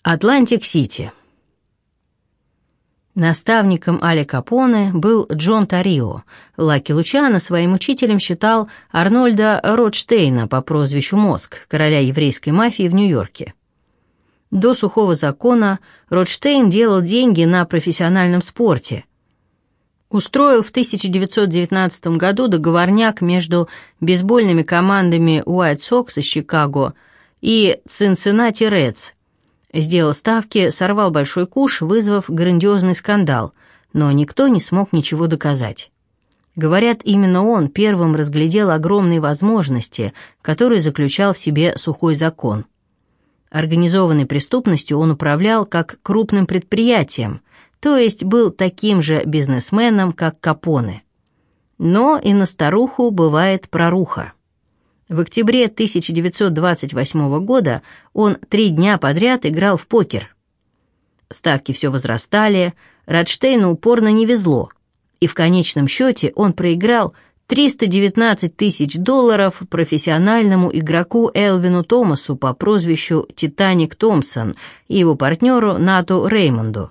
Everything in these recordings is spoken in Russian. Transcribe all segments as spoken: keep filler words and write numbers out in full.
Атлантик-Сити. Наставником Аля Капоне был Джон Тарио. Лаки Лучано своим учителем считал Арнольда Ротштейна по прозвищу Мозг, короля еврейской мафии в Нью-Йорке. До сухого закона Ротштейн делал деньги на профессиональном спорте. Устроил в тысяча девятьсот девятнадцатом году договорняк между бейсбольными командами Уайт Сокс из Чикаго и Цинциннати Редс. Сделал ставки, сорвал большой куш, вызвав грандиозный скандал, но никто не смог ничего доказать. Говорят, именно он первым разглядел огромные возможности, которые заключал в себе сухой закон. Организованной преступностью он управлял как крупным предприятием, то есть был таким же бизнесменом, как Капоне. Но и на старуху бывает проруха. В октябре тысяча девятьсот двадцать восьмого года он три дня подряд играл в покер. Ставки все возрастали, Ротштейну упорно не везло, и в конечном счете он проиграл триста девятнадцать тысяч долларов профессиональному игроку Элвину Томасу по прозвищу Титаник Томпсон и его партнеру Нату Реймонду.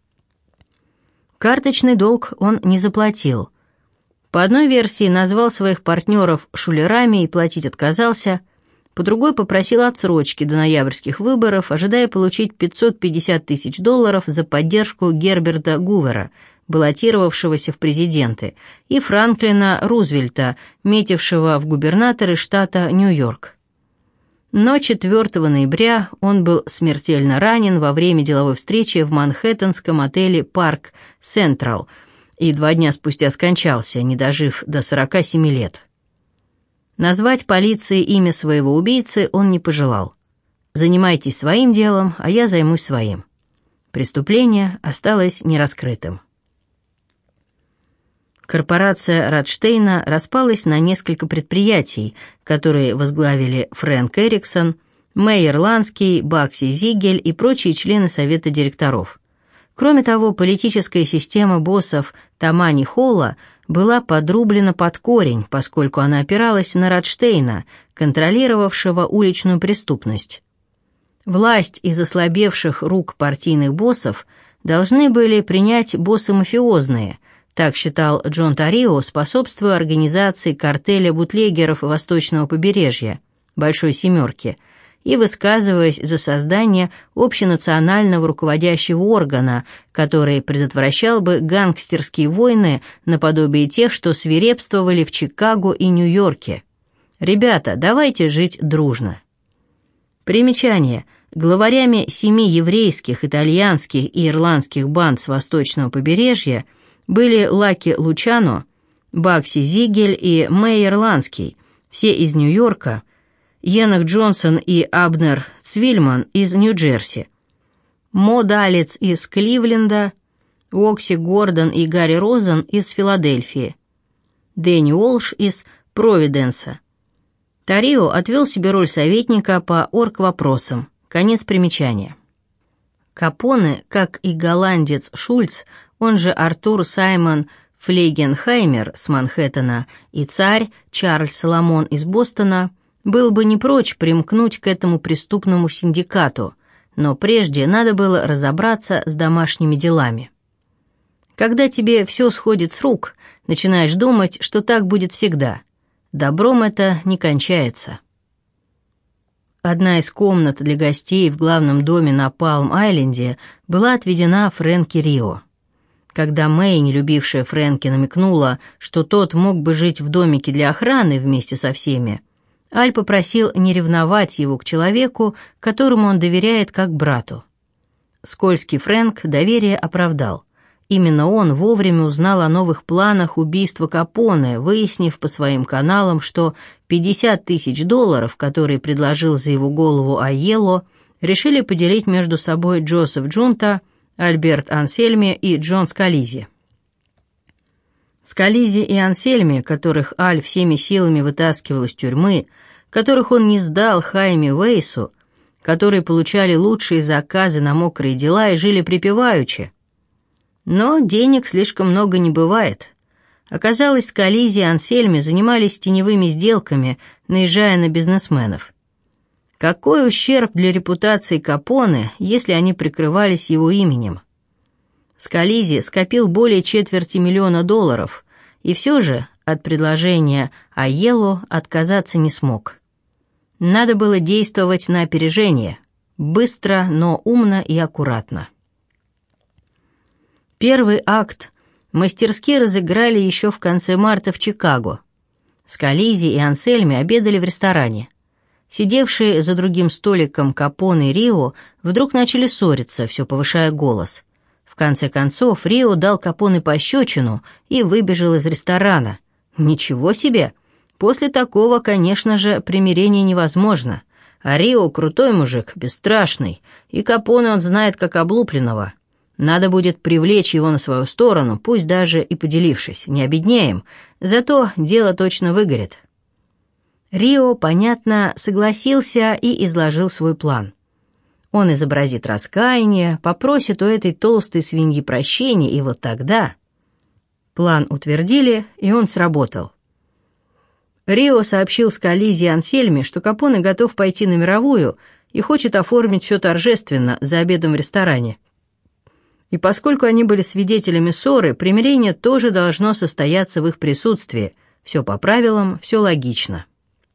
Карточный долг он не заплатил. По одной версии назвал своих партнеров шулерами и платить отказался, по другой попросил отсрочки до ноябрьских выборов, ожидая получить пятьсот пятьдесят тысяч долларов за поддержку Герберта Гувера, баллотировавшегося в президенты, и Франклина Рузвельта, метившего в губернаторы штата Нью-Йорк. Но четвёртого ноября он был смертельно ранен во время деловой встречи в манхэттенском отеле «Парк Централ», и два дня спустя скончался, не дожив до сорока семи лет. Назвать полиции имя своего убийцы он не пожелал. «Занимайтесь своим делом, а я займусь своим». Преступление осталось нераскрытым. Корпорация Ротштейна распалась на несколько предприятий, которые возглавили Фрэнк Эриксон, Мейер Ланский, Бакси Зигель и прочие члены совета директоров. Кроме того, политическая система боссов Тамани Холла была подрублена под корень, поскольку она опиралась на Ротштейна, контролировавшего уличную преступность. Власть из ослабевших рук партийных боссов должны были принять боссы мафиозные, так считал Джон Тарио, способствуя организации картеля бутлегеров Восточного побережья, Большой Семерки, и высказываясь за создание общенационального руководящего органа, который предотвращал бы гангстерские войны наподобие тех, что свирепствовали в Чикаго и Нью-Йорке. «Ребята, давайте жить дружно». Примечание. Главарями семи еврейских, итальянских и ирландских банд с Восточного побережья были Лаки Лучано, Бакси Зигель и Мейер Ланский, все из Нью-Йорка, Енох Джонсон и Абнер Цвильман из Нью-Джерси, Мо Далец из Кливленда, Окси Гордон и Гарри Розен из Филадельфии, Дэнни Уолш из Провиденса. Тарио отвел себе роль советника по оргвопросам. Конец примечания. Капоне, как и голландец Шульц, он же Артур Саймон Флейгенхаймер с Манхэттена, и царь Чарльз Соломон из Бостона, был бы не прочь примкнуть к этому преступному синдикату, но прежде надо было разобраться с домашними делами. Когда тебе все сходит с рук, начинаешь думать, что так будет всегда. Добром это не кончается. Одна из комнат для гостей в главном доме на Палм-Айленде была отведена Фрэнки Рио. Когда Мэй, не любившая Фрэнки, намекнула, что тот мог бы жить в домике для охраны вместе со всеми, Аль попросил не ревновать его к человеку, которому он доверяет как брату. Скользкий Фрэнк доверие оправдал. Именно он вовремя узнал о новых планах убийства Капоне, выяснив по своим каналам, что пятьдесят тысяч долларов, которые предложил за его голову Айелло, решили поделить между собой Джозеф Джунта, Альберт Ансельми и Джон Скализи. Скализи и Ансельми, которых Аль всеми силами вытаскивал из тюрьмы, которых он не сдал Хайме Вейсу, которые получали лучшие заказы на мокрые дела и жили припеваючи. Но денег слишком много не бывает. Оказалось, Скализи и Ансельми занимались теневыми сделками, наезжая на бизнесменов. Какой ущерб для репутации Капоне, если они прикрывались его именем? Скализи скопил более четверти миллиона долларов, и все же от предложения Айелло отказаться не смог. Надо было действовать на опережение, быстро, но умно и аккуратно. Первый акт мастерски разыграли еще в конце марта в Чикаго. Скализи и Ансельми обедали в ресторане. Сидевшие за другим столиком Капоне и Рио вдруг начали ссориться, все повышая голос. В конце концов Рио дал Капоне пощечину и выбежал из ресторана. Ничего себе! После такого, конечно же, примирение невозможно. А Рио крутой мужик, бесстрашный, и Капоне он знает как облупленного. Надо будет привлечь его на свою сторону, пусть даже и поделившись, не обеднеем, зато дело точно выгорит. Рио, понятно, согласился и изложил свой план. Он изобразит раскаяние, попросит у этой толстой свиньи прощения, и вот тогда... План утвердили, и он сработал. Рио сообщил Скализи и Ансельме, что Капоне готов пойти на мировую и хочет оформить все торжественно за обедом в ресторане. И поскольку они были свидетелями ссоры, примирение тоже должно состояться в их присутствии. Все по правилам, все логично.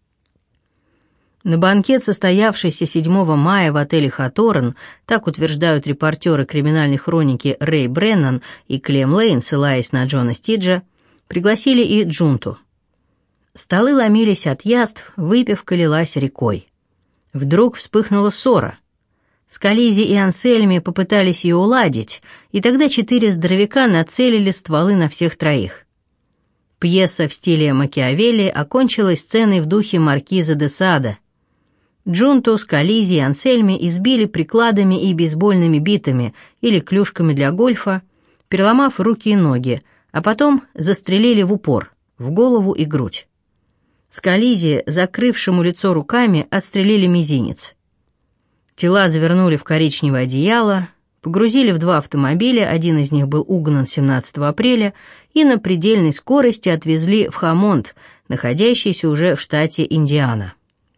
На банкет, состоявшийся седьмого мая в отеле «Хаторн», так утверждают репортеры криминальной хроники Рэй Бреннан и Клем Лейн, ссылаясь на Джона Стиджа, пригласили и Джунту. Столы ломились от яств, выпивка лилась рекой. Вдруг вспыхнула ссора. Скализи и Ансельми попытались ее уладить, и тогда четыре здоровяка нацелили стволы на всех троих. Пьеса в стиле Макиавелли окончилась сценой в духе маркиза де Сада. Джунту, Скализи и Ансельми избили прикладами и бейсбольными битами или клюшками для гольфа, переломав руки и ноги, а потом застрелили в упор, в голову и грудь. Скализи, закрывшему лицо руками, отстрелили мизинец. Тела завернули в коричневое одеяло, погрузили в два автомобиля, один из них был угнан семнадцатого апреля, и на предельной скорости отвезли в Хаммонд, находящийся уже в штате Индиана.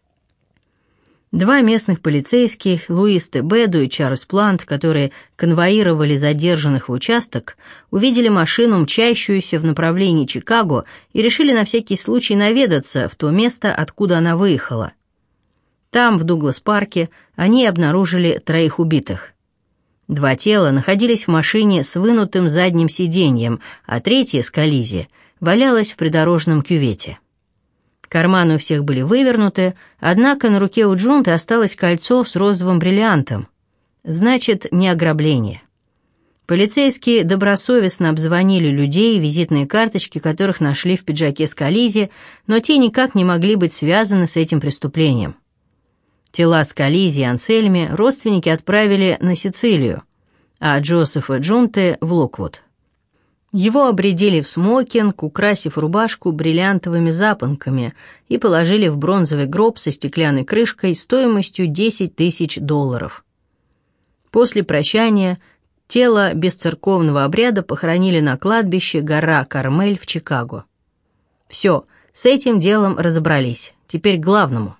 Два местных полицейских, Луис Тебеду и Чарльз Плант, которые конвоировали задержанных в участок, увидели машину, мчащуюся в направлении Чикаго, и решили на всякий случай наведаться в то место, откуда она выехала. Там, в Дуглас-парке, они обнаружили троих убитых. Два тела находились в машине с вынутым задним сиденьем, а третье, Скализи, валялось в придорожном кювете. Карманы у всех были вывернуты, однако на руке у Джунты осталось кольцо с розовым бриллиантом. Значит, не ограбление. Полицейские добросовестно обзвонили людей, визитные карточки которых нашли в пиджаке Скализи, но те никак не могли быть связаны с этим преступлением. Тела Скализи и Ансельми родственники отправили на Сицилию, а Джозефа Джунты — в Локвуд. Его обрядили в смокинг, украсив рубашку бриллиантовыми запонками, и положили в бронзовый гроб со стеклянной крышкой стоимостью десять тысяч долларов. После прощания тело без церковного обряда похоронили на кладбище Гора Кармель в Чикаго. Все, с этим делом разобрались. Теперь к главному.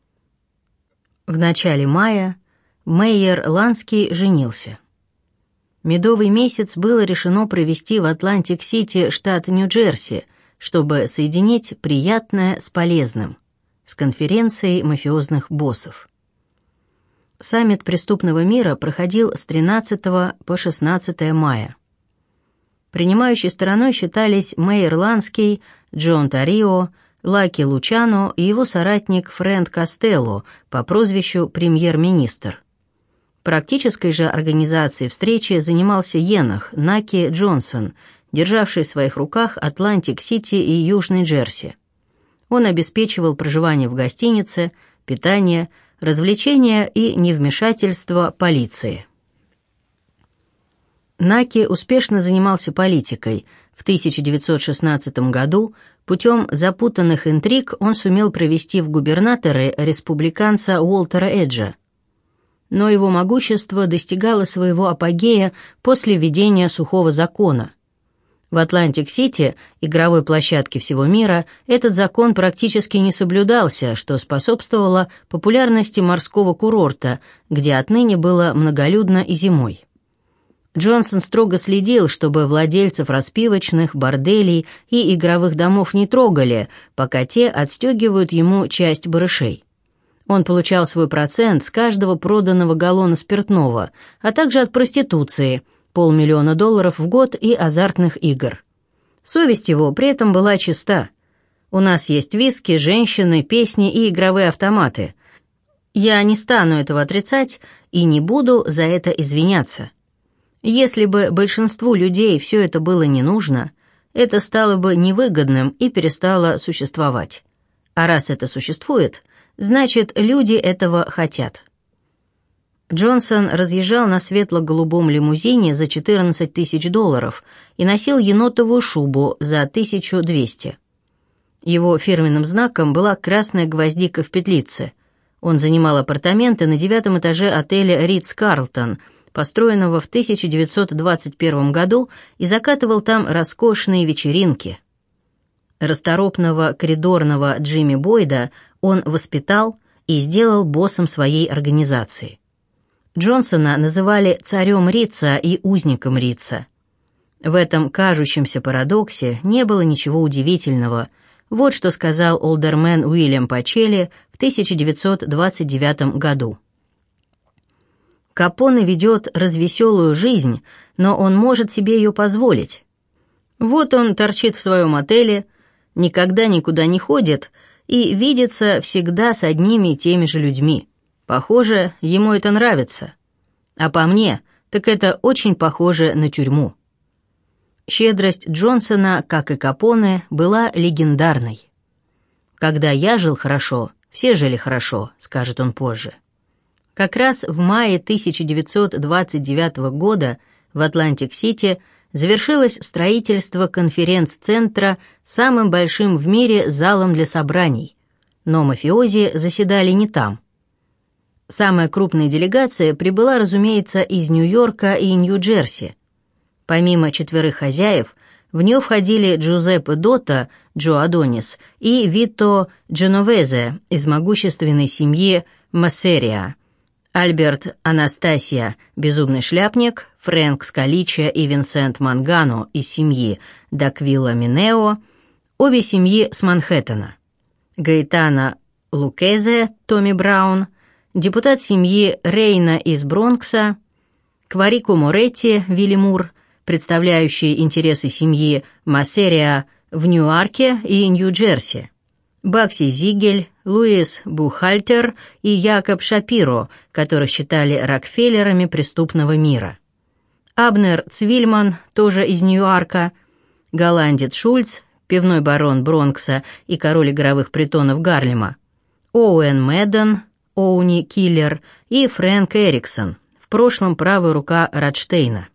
В начале мая Мейер Ланский женился. Медовый месяц было решено провести в Атлантик-Сити, штат Нью-Джерси, чтобы соединить приятное с полезным, с конференцией мафиозных боссов. Саммит преступного мира проходил с тринадцатого по шестнадцатое мая. Принимающей стороной считались Мейер Ланский, Джон Тарио, Лаки Лучано и его соратник Фрэнк Костелло по прозвищу «Премьер-министр». Практической же организацией встречи занимался Енах Наки Джонсон, державший в своих руках Атлантик-Сити и Южный Джерси. Он обеспечивал проживание в гостинице, питание, развлечения и невмешательство полиции. Наки успешно занимался политикой. В тысяча девятьсот шестнадцатом году путем запутанных интриг он сумел провести в губернаторы республиканца Уолтера Эджа. Но его могущество достигало своего апогея после введения сухого закона. В Атлантик-Сити, игровой площадке всего мира, этот закон практически не соблюдался, что способствовало популярности морского курорта, где отныне было многолюдно и зимой. Джонсон строго следил, чтобы владельцев распивочных, борделей и игровых домов не трогали, пока те отстегивают ему часть барышей. Он получал свой процент с каждого проданного галлона спиртного, а также от проституции – полмиллиона долларов в год и азартных игр. Совесть его при этом была чиста. У нас есть виски, женщины, песни и игровые автоматы. Я не стану этого отрицать и не буду за это извиняться. Если бы большинству людей все это было не нужно, это стало бы невыгодным и перестало существовать. А раз это существует, значит, люди этого хотят. Джонсон разъезжал на светло-голубом лимузине за четырнадцать тысяч долларов и носил енотовую шубу за тысячу двести. Его фирменным знаком была красная гвоздика в петлице. Он занимал апартаменты на девятом этаже отеля «Ритц-Карлтон», построенного в тысяча девятьсот двадцать первом году, и закатывал там роскошные вечеринки. Расторопного коридорного Джимми Бойда он воспитал и сделал боссом своей организации. Джонсона называли царем Ритца и узником Ритца. В этом кажущемся парадоксе не было ничего удивительного. Вот что сказал олдермен Уильям Пачелли в тысяча девятьсот двадцать девятом году. Капоне ведет развеселую жизнь, но он может себе ее позволить. Вот он торчит в своем отеле, никогда никуда не ходит и видится всегда с одними и теми же людьми. Похоже, ему это нравится. А по мне, так это очень похоже на тюрьму. Щедрость Джонсона, как и Капоне, была легендарной. «Когда я жил хорошо, все жили хорошо», — скажет он позже. Как раз в мае тысяча девятьсот двадцать девятого года в Атлантик-Сити завершилось строительство конференц-центра с самым большим в мире залом для собраний, но мафиози заседали не там. Самая крупная делегация прибыла, разумеется, из Нью-Йорка и Нью-Джерси. Помимо четверых хозяев, в нее входили Джузеппе Дотто, Джо Адонис, и Вито Дженовезе из могущественной семьи Массерия, Альберт Анастасия, безумный шляпник, Фрэнк Скаличчо и Винсент Мангано из семьи Даквилла Минео, обе семьи с Манхэттена, Гаэтано Лукезе, Томми Браун, депутат семьи Рейна из Бронкса, Кварико Моретти, Вилли Мур, представляющий интересы семьи Массерия в Ньюарке и Нью-Джерси, Бакси Зигель, Луис Бухальтер и Якоб Шапиро, которых считали Рокфеллерами преступного мира, Абнер Цвильман, тоже из Ньюарка, голландец Шульц, пивной барон Бронкса и король игровых притонов Гарлема, Оуэн Мэдден, Оуни Киллер и Фрэнк Эриксон, в прошлом правая рука Радштейна.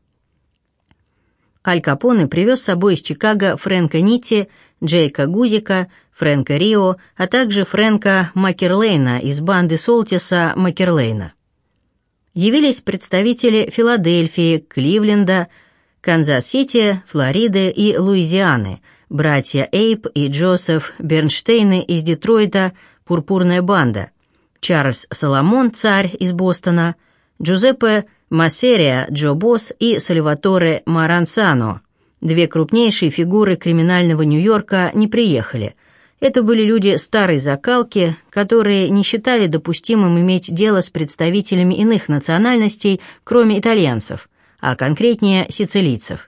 Аль Капоне привез с собой из Чикаго Фрэнка Нитти, Джейка Гузика, Фрэнка Рио, а также Фрэнка Макерлейна из банды Солтиса Макерлейна. Явились представители Филадельфии, Кливленда, Канзас-Сити, Флориды и Луизианы, братья Эйб и Джозеф Бернштейны из Детройта, «Пурпурная банда», Чарльз Соломон, царь из Бостона, Джузеппе Массерия, Джо Босс и Сальваторе Маранцано, две крупнейшие фигуры криминального Нью-Йорка, не приехали. Это были люди старой закалки, которые не считали допустимым иметь дело с представителями иных национальностей, кроме итальянцев, а конкретнее сицилийцев.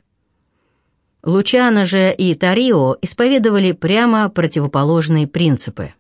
Лучано же и Тарио исповедовали прямо противоположные принципы.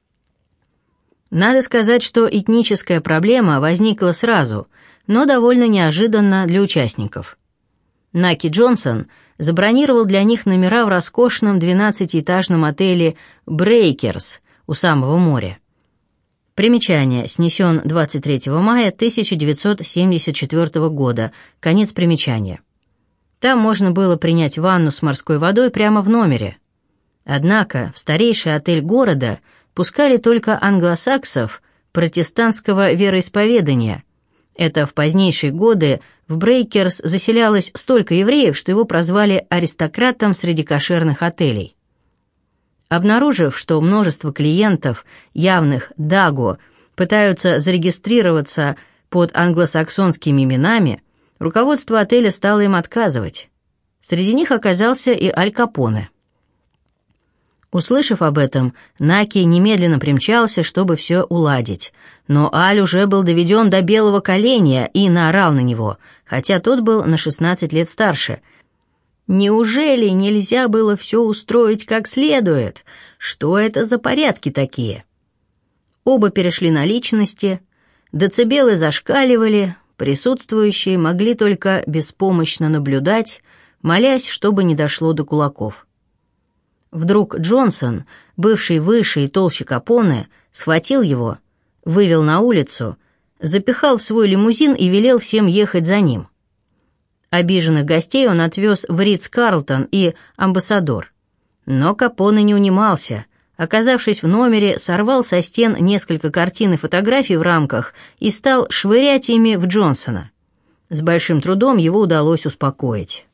Надо сказать, что этническая проблема возникла сразу, но довольно неожиданно для участников. Наки Джонсон забронировал для них номера в роскошном двенадцатиэтажном отеле «Брейкерс» у самого моря. Примечание. Снесен двадцать третьего мая тысяча девятьсот семьдесят четвёртого года. Конец примечания. Там можно было принять ванну с морской водой прямо в номере. Однако в старейший отель города пускали только англосаксов протестантского вероисповедания, Это в позднейшие годы в Брейкерс заселялось столько евреев, что его прозвали аристократом среди кошерных отелей. Обнаружив, что множество клиентов, явных даго, пытаются зарегистрироваться под англосаксонскими именами, руководство отеля стало им отказывать. Среди них оказался и Аль Капоне. Услышав об этом, Наки немедленно примчался, чтобы все уладить. Но Аль уже был доведен до белого коленя и наорал на него, хотя тот был на шестнадцать лет старше. «Неужели нельзя было все устроить как следует? Что это за порядки такие?» Оба перешли на личности, децибелы зашкаливали, присутствующие могли только беспомощно наблюдать, молясь, чтобы не дошло до кулаков. Вдруг Джонсон, бывший выше и толще Капоне, схватил его, вывел на улицу, запихал в свой лимузин и велел всем ехать за ним. Обиженных гостей он отвез в Ритц-Карлтон и Амбассадор. Но Капоне не унимался. Оказавшись в номере, сорвал со стен несколько картин и фотографий в рамках и стал швырять ими в Джонсона. С большим трудом его удалось успокоить.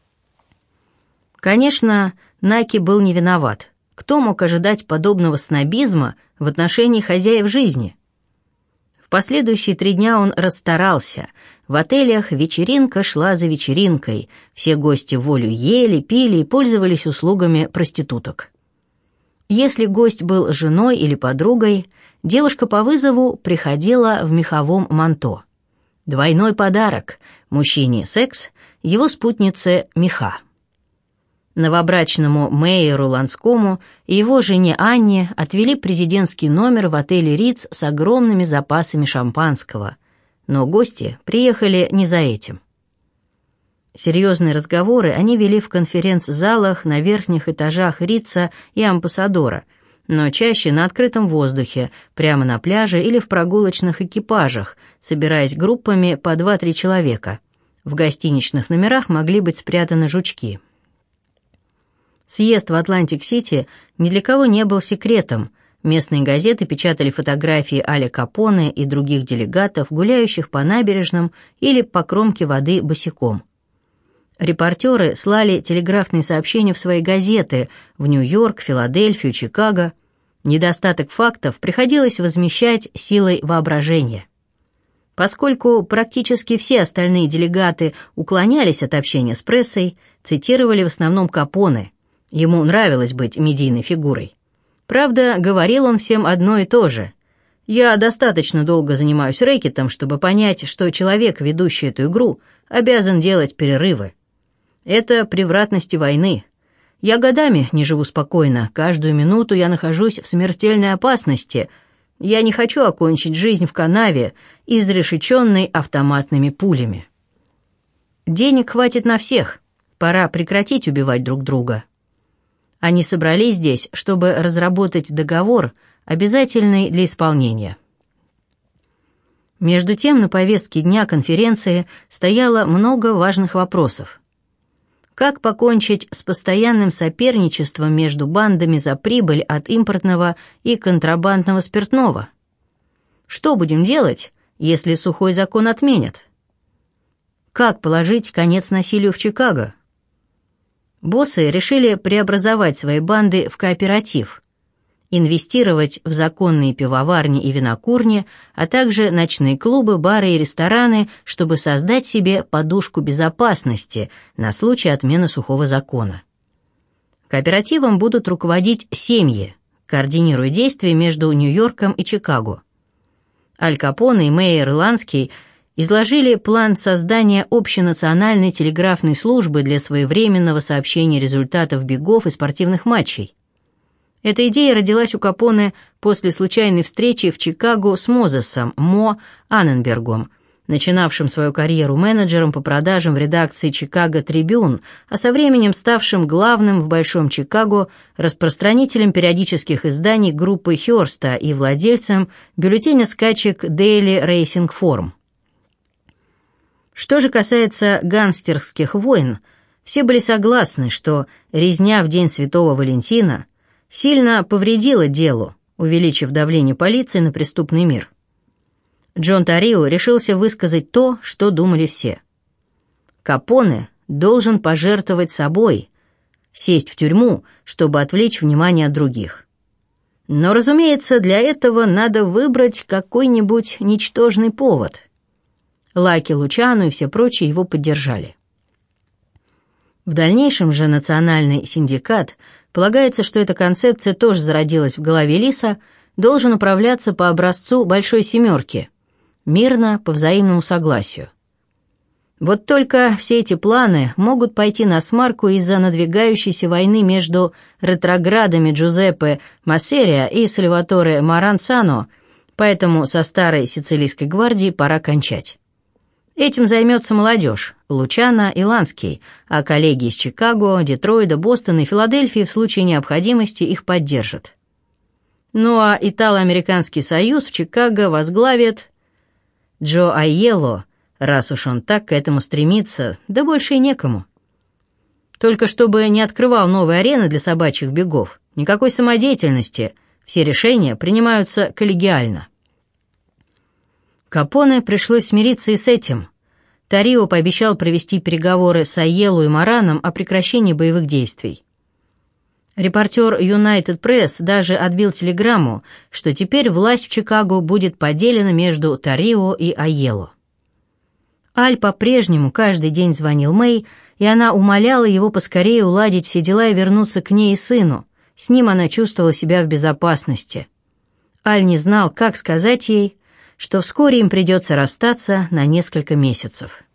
Конечно, Наки был не виноват. Кто мог ожидать подобного снобизма в отношении хозяев жизни? В последующие три дня он расстарался. В отелях вечеринка шла за вечеринкой. Все гости волю ели, пили и пользовались услугами проституток. Если гость был женой или подругой, девушка по вызову приходила в меховом манто. Двойной подарок – мужчине секс, его спутнице меха. Новобрачному Мейеру Ланскому и его жене Анне отвели президентский номер в отеле Ритц с огромными запасами шампанского, но гости приехали не за этим. Серьезные разговоры они вели в конференц-залах на верхних этажах Ритца и Амбассадора, но чаще на открытом воздухе, прямо на пляже или в прогулочных экипажах, собираясь группами по два-три человека. В гостиничных номерах могли быть спрятаны жучки. Съезд в Атлантик-Сити ни для кого не был секретом. Местные газеты печатали фотографии Аля Капоне и других делегатов, гуляющих по набережным или по кромке воды босиком. Репортеры слали телеграфные сообщения в свои газеты в Нью-Йорк, Филадельфию, Чикаго. Недостаток фактов приходилось возмещать силой воображения. Поскольку практически все остальные делегаты уклонялись от общения с прессой, цитировали в основном Капоне. Ему нравилось быть медийной фигурой. Правда, говорил он всем одно и то же. «Я достаточно долго занимаюсь рэкетом, чтобы понять, что человек, ведущий эту игру, обязан делать перерывы. Это превратности войны. Я годами не живу спокойно, каждую минуту я нахожусь в смертельной опасности. Я не хочу окончить жизнь в канаве, изрешеченной автоматными пулями. Денег хватит на всех, пора прекратить убивать друг друга». Они собрались здесь, чтобы разработать договор, обязательный для исполнения. Между тем, на повестке дня конференции стояло много важных вопросов. Как покончить с постоянным соперничеством между бандами за прибыль от импортного и контрабандного спиртного? Что будем делать, если сухой закон отменят? Как положить конец насилию в Чикаго? Боссы решили преобразовать свои банды в кооператив, инвестировать в законные пивоварни и винокурни, а также ночные клубы, бары и рестораны, чтобы создать себе подушку безопасности на случай отмены сухого закона. Кооперативом будут руководить семьи, координируя действия между Нью-Йорком и Чикаго. Аль Капоне и Мейер Ланский изложили план создания общенациональной телеграфной службы для своевременного сообщения результатов бегов и спортивных матчей. Эта идея родилась у Капоне после случайной встречи в Чикаго с Мозесом Мо Анненбергом, начинавшим свою карьеру менеджером по продажам в редакции «Чикаго Трибюн», а со временем ставшим главным в Большом Чикаго распространителем периодических изданий группы Хёрста и владельцем бюллетеня скачек Daily Racing Form. Что же касается гангстерских войн, все были согласны, что резня в день Святого Валентина сильно повредила делу, увеличив давление полиции на преступный мир. Джон Тарио решился высказать то, что думали все. Капоне должен пожертвовать собой, сесть в тюрьму, чтобы отвлечь внимание от других. Но, разумеется, для этого надо выбрать какой-нибудь ничтожный повод. Лаки Лучано и все прочие его поддержали. В дальнейшем же национальный синдикат, полагается, что эта концепция тоже зародилась в голове Лиса, должен управляться по образцу «Большой семерки», мирно, по взаимному согласию. Вот только все эти планы могут пойти насмарку из-за надвигающейся войны между ретроградами Джузеппе Массерия и Сальваторе Маранцано, поэтому со старой сицилийской гвардией пора кончать. Этим займется молодежь, Лучано и Ланский, а коллеги из Чикаго, Детройта, Бостона и Филадельфии в случае необходимости их поддержат. Ну а Итало-Американский союз в Чикаго возглавит Джо Айелло, раз уж он так к этому стремится, да больше и некому. Только чтобы не открывал новые арены для собачьих бегов, никакой самодеятельности, все решения принимаются коллегиально. Капоне пришлось смириться и с этим. Тарио пообещал провести переговоры с Айелло и Мараном о прекращении боевых действий. Репортер United Press даже отбил телеграмму, что теперь власть в Чикаго будет поделена между Тарио и Айелло. Аль по-прежнему каждый день звонил Мэй, и она умоляла его поскорее уладить все дела и вернуться к ней и сыну. С ним она чувствовала себя в безопасности. Аль не знал, как сказать ей, что вскоре им придется расстаться на несколько месяцев.